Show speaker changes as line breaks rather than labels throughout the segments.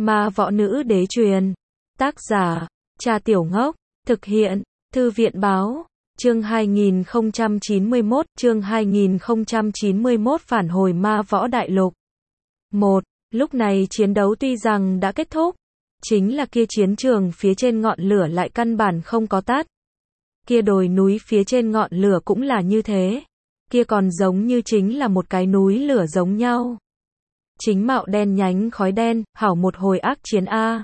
Ma võ nữ đế truyền. Tác giả, Cha Tiểu Ngốc. Thực hiện, Thư viện báo. Chương 2091 phản hồi ma võ đại lục. 1. Lúc này chiến đấu tuy rằng đã kết thúc, chính là kia chiến trường phía trên ngọn lửa lại căn bản không có tắt. Kia đồi núi phía trên ngọn lửa cũng là như thế. Kia còn giống như chính là một cái núi lửa giống nhau. Chính mạo đen nhánh khói đen, hảo một hồi ác chiến a.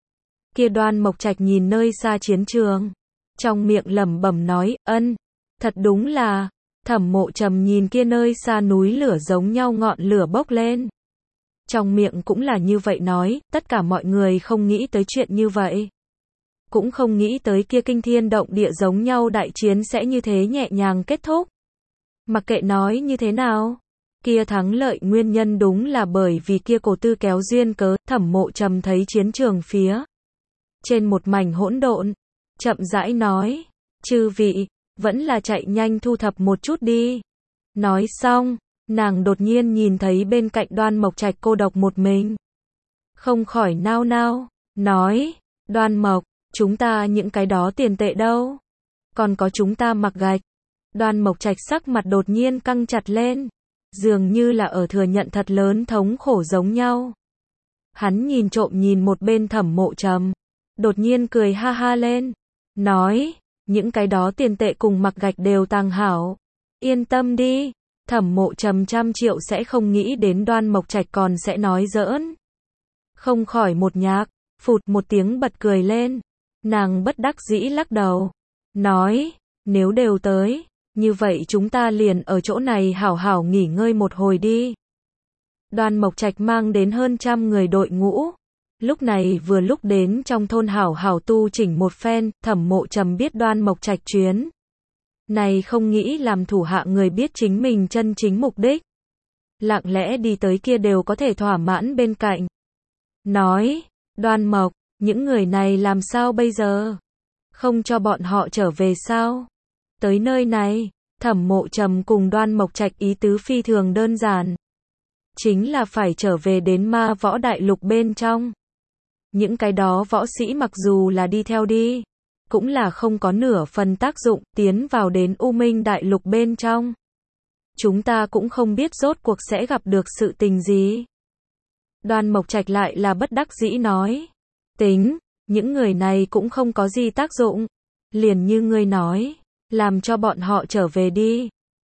Kia Đoan Mộc Trạch nhìn nơi xa chiến trường, trong miệng lẩm bẩm nói, thật đúng là. Thẩm Mộ Trầm nhìn kia nơi xa núi lửa giống nhau ngọn lửa bốc lên. Trong miệng cũng là như vậy nói, tất cả mọi người không nghĩ tới chuyện như vậy. Cũng không nghĩ tới kia kinh thiên động địa giống nhau đại chiến sẽ như thế nhẹ nhàng kết thúc. Mặc kệ nói như thế nào, kia thắng lợi nguyên nhân đúng là bởi vì kia cổ tư kéo duyên cớ. Thẩm Mộ Trầm thấy chiến trường phía trên một mảnh hỗn độn, chậm rãi nói, chư vị, vẫn là chạy nhanh thu thập một chút đi. Nói xong, nàng đột nhiên nhìn thấy bên cạnh Đoan Mộc Trạch cô độc một mình. Không khỏi nao nao, nói, Đoan Mộc, chúng ta những cái đó tiền tệ đâu? Còn có chúng ta mặc gạch. Đoan Mộc Trạch sắc mặt đột nhiên căng chặt lên, dường như là ở thừa nhận thật lớn thống khổ giống nhau. Hắn nhìn trộm nhìn một bên Thẩm Mộ Trầm, đột nhiên cười ha ha lên, nói, những cái đó tiền tệ cùng mặc gạch đều tàng hảo. Yên tâm đi. Thẩm Mộ Trầm 100 triệu sẽ không nghĩ đến Đoan Mộc Trạch còn sẽ nói giỡn. Không khỏi một nhạc, phụt một tiếng bật cười lên. Nàng bất đắc dĩ lắc đầu, nói, nếu đều tới, như vậy chúng ta liền ở chỗ này hảo hảo nghỉ ngơi một hồi đi. Đoan Mộc Trạch mang đến hơn 100 người đội ngũ. Lúc này vừa lúc đến trong thôn hảo hảo tu chỉnh một phen. Thẩm Mộ Trầm biết Đoan Mộc Trạch chuyến này không nghĩ làm thủ hạ người biết chính mình chân chính mục đích. Lặng lẽ đi tới kia đều có thể thỏa mãn bên cạnh. Nói, Đoan Mộc, những người này làm sao bây giờ? Không cho bọn họ trở về sao? Tới nơi này, Thẩm Mộ Trầm cùng Đoan Mộc Trạch ý tứ phi thường đơn giản. Chính là phải trở về đến ma võ đại lục bên trong. Những cái đó võ sĩ mặc dù là đi theo đi, cũng là không có nửa phần tác dụng tiến vào đến U Minh đại lục bên trong. Chúng ta cũng không biết rốt cuộc sẽ gặp được sự tình gì. Đoan Mộc Trạch lại là bất đắc dĩ nói. Tính, những người này cũng không có gì tác dụng. Liền như ngươi nói, làm cho bọn họ trở về đi.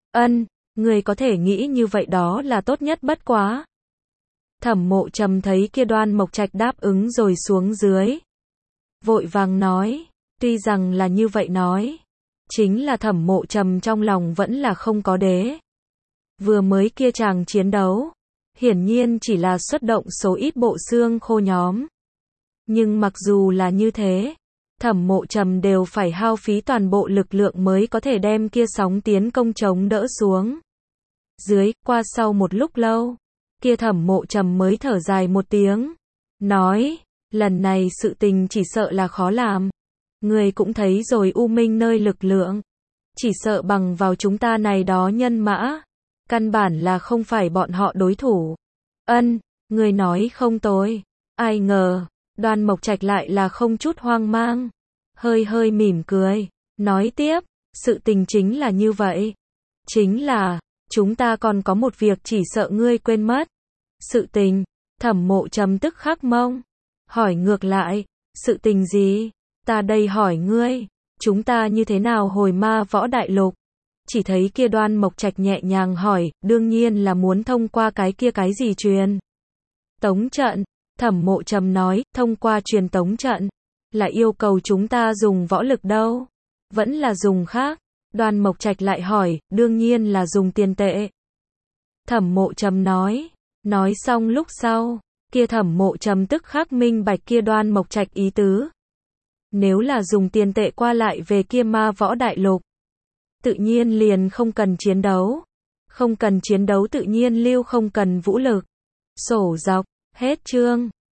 Ngươi có thể nghĩ như vậy đó là tốt nhất bất quá. Thẩm Mộ Trầm thấy kia Đoan Mộc Trạch đáp ứng rồi xuống dưới. Vội vàng nói, tuy rằng là như vậy nói, chính là Thẩm Mộ Trầm trong lòng vẫn là không có đế. Vừa mới kia chàng chiến đấu, hiển nhiên chỉ là xuất động số ít bộ xương khô nhóm. Nhưng mặc dù là như thế, Thẩm Mộ Trầm đều phải hao phí toàn bộ lực lượng mới có thể đem kia sóng tiến công chống đỡ xuống. Qua sau một lúc lâu, kia Thẩm Mộ Trầm mới thở dài một tiếng, nói, lần này sự tình chỉ sợ là khó làm. Người cũng thấy rồi U Minh nơi lực lượng, chỉ sợ bằng vào chúng ta này đó nhân mã, căn bản là không phải bọn họ đối thủ. Người nói không tồi. Ai ngờ, Đoan Mộc Trạch lại là không chút hoang mang, hơi mỉm cười, nói tiếp, sự tình chính là như vậy. Chính là, chúng ta còn có một việc chỉ sợ ngươi quên mất. Sự tình. Thẩm Mộ Trầm tức khắc mông, hỏi ngược lại, sự tình gì? Ta đây hỏi ngươi, chúng ta như thế nào hồi ma võ đại lục? Chỉ thấy kia Đoan Mộc Trạch nhẹ nhàng hỏi, đương nhiên là muốn thông qua cái kia cái gì truyền tống trận. Thẩm Mộ Trầm nói, thông qua truyền tống trận, là yêu cầu chúng ta dùng võ lực đâu? Vẫn là dùng khác? Đoan Mộc Trạch lại hỏi, đương nhiên là dùng tiền tệ. Thẩm Mộ Trầm nói xong lúc sau, kia Thẩm Mộ Trầm tức khắc minh bạch kia Đoan Mộc Trạch ý tứ. Nếu là dùng tiền tệ qua lại về kia ma võ đại lục, tự nhiên liền không cần chiến đấu. Không cần chiến đấu tự nhiên lưu không cần vũ lực. Sổ dọc, hết chương.